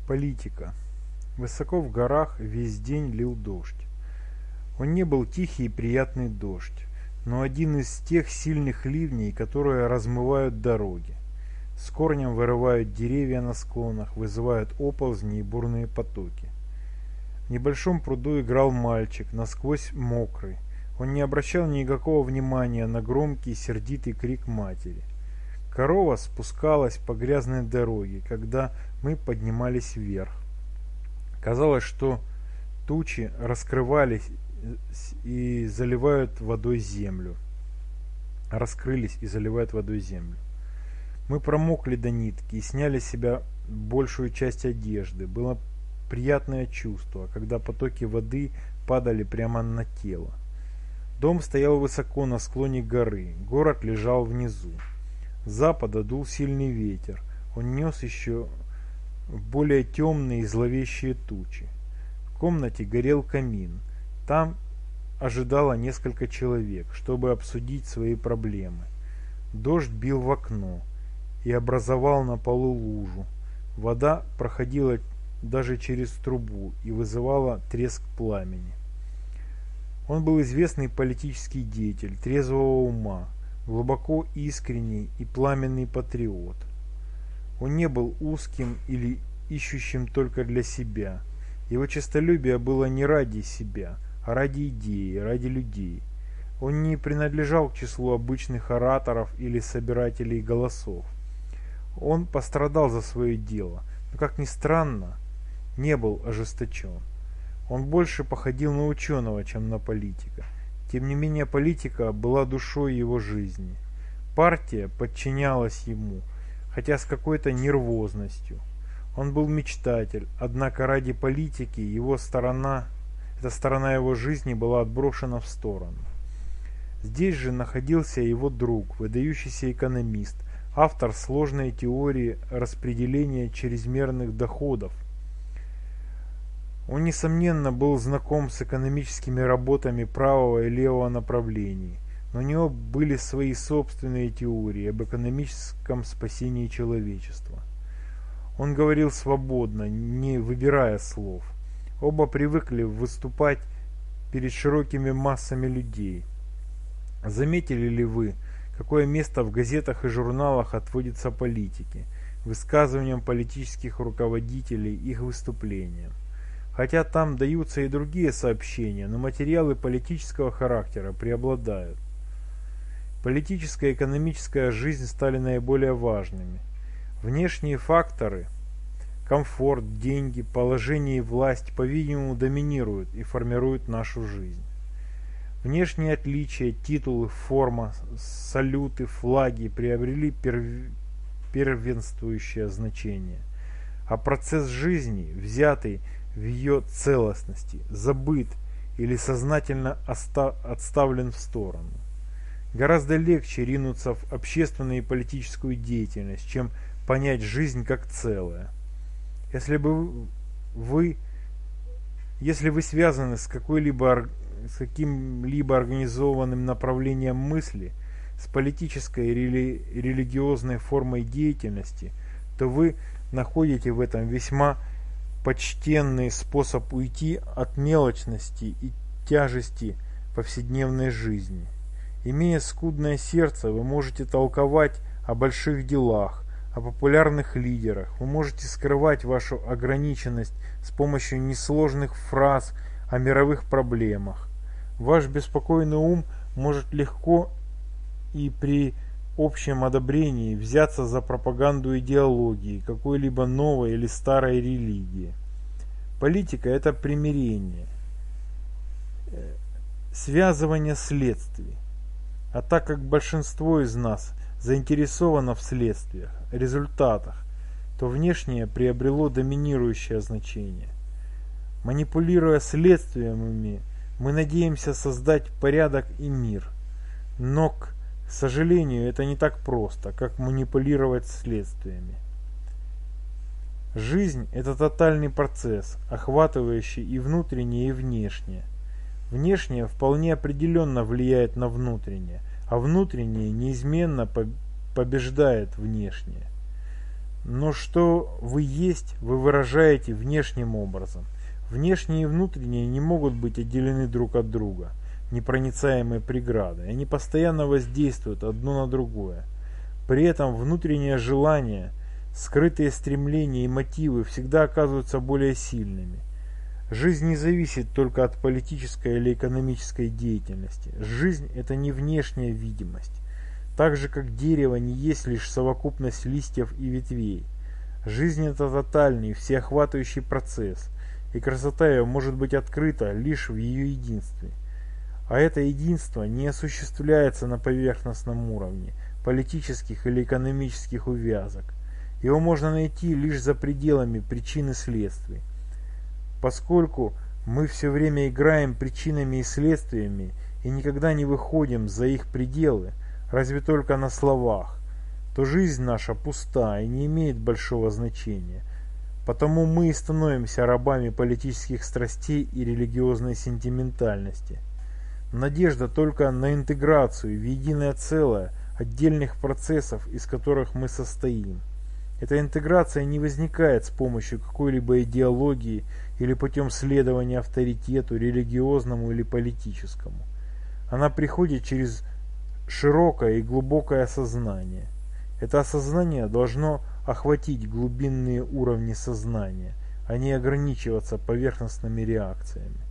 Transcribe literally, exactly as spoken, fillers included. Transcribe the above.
Политика. Высоко в горах весь день лил дождь. Он не был тихий и приятный дождь, но один из тех сильных ливней, которые размывают дороги, с корнем вырывают деревья на склонах, вызывают оползни и бурные потоки. В небольшом пруду играл мальчик, насквозь мокрый. Он не обращал никакого внимания на громкий сердитый крик матери. Корова спускалась по грязной дороге, когда мы поднимались вверх. Казалось, что тучи раскрывались и заливают водой землю. Раскрылись и заливают водой землю. Мы промокли до нитки и сняли с себя большую часть одежды. Было приятное чувство, когда потоки воды падали прямо на тело. Дом стоял высоко на склоне горы, город лежал внизу. С запада дул сильный ветер, он нес еще более темные и зловещие тучи. В комнате горел камин, там ожидало несколько человек, чтобы обсудить свои проблемы. Дождь бил в окно и образовал на полу лужу. Вода проходила даже через трубу и вызывала треск пламени. Он был известный политический деятель, трезвого ума, глубоко искренний и пламенный патриот. Он не был узким или ищущим только для себя. Его честолюбие было не ради себя, а ради идеи, ради людей. Он не принадлежал к числу обычных ораторов или собирателей голосов. Он пострадал за свое дело, но, как ни странно, не был ожесточен. Он больше походил на ученого, чем на политика. Тем не менее, политика была душой его жизни. Партия подчинялась ему, хотя с какой-то нервозностью. Он был мечтатель, однако ради политики его сторона, эта сторона его жизни была отброшена в сторону. Здесь же находился его друг, выдающийся экономист, автор сложной теории распределения чрезмерных доходов. Он, несомненно, был знаком с экономическими работами правого и левого направлений, но у него были свои собственные теории об экономическом спасении человечества. Он говорил свободно, не выбирая слов. Оба привыкли выступать перед широкими массами людей. Заметили ли вы, какое место в газетах и журналах отводится политике, высказываниям политических руководителей, их выступлениям? Хотя там даются и другие сообщения, но материалы политического характера преобладают. Политическая и экономическая жизнь стали наиболее важными. Внешние факторы – комфорт, деньги, положение и власть, по-видимому, доминируют и формируют нашу жизнь. Внешние отличия, титулы, форма, салюты, флаги приобрели перв... первенствующее значение. А процесс жизни, взятый в ее целостности, забыт или сознательно отставлен в сторону. Гораздо легче ринуться в общественную и политическую деятельность, чем понять жизнь как целое. Если бы вы, если вы связаны с какой-либо с каким-либо организованным направлением мысли, с политической или религиозной формой деятельности, то вы находите в этом весьма почтенный способ уйти от мелочности и тяжести повседневной жизни. Имея скудное сердце, вы можете толковать о больших делах, о популярных лидерах, вы можете скрывать вашу ограниченность с помощью несложных фраз о мировых проблемах. Ваш беспокойный ум может легко и при общем одобрении взяться за пропаганду идеологии какой-либо новой или старой религии. Политика – это примирение, связывание следствий. А так как большинство из нас заинтересовано в следствиях, результатах, то внешнее приобрело доминирующее значение. Манипулируя следствиями, мы надеемся создать порядок и мир. Но, к К сожалению, это не так просто, как манипулировать следствиями. Жизнь – это тотальный процесс, охватывающий и внутреннее, и внешнее. Внешнее вполне определенно влияет на внутреннее, а внутреннее неизменно побеждает внешнее. Но что вы есть, вы выражаете внешним образом. Внешнее и внутреннее не могут быть отделены друг от друга непроницаемой преградой. Они постоянно воздействуют одно на другое. При этом внутреннее желание, скрытые стремления и мотивы всегда оказываются более сильными. Жизнь не зависит только от политической или экономической деятельности. Жизнь – это не внешняя видимость. Так же, как дерево не есть лишь совокупность листьев и ветвей. Жизнь – это тотальный, всеохватывающий процесс, и красота ее может быть открыта лишь в ее единстве. А это единство не осуществляется на поверхностном уровне политических или экономических увязок. Его можно найти лишь за пределами причин и следствий. Поскольку мы все время играем причинами и следствиями и никогда не выходим за их пределы, разве только на словах, то жизнь наша пуста и не имеет большого значения. Потому мы и становимся рабами политических страстей и религиозной сентиментальности. Надежда только на интеграцию в единое целое отдельных процессов, из которых мы состоим. Эта интеграция не возникает с помощью какой-либо идеологии или путем следования авторитету, религиозному или политическому. Она приходит через широкое и глубокое осознание. Это осознание должно охватить глубинные уровни сознания, а не ограничиваться поверхностными реакциями.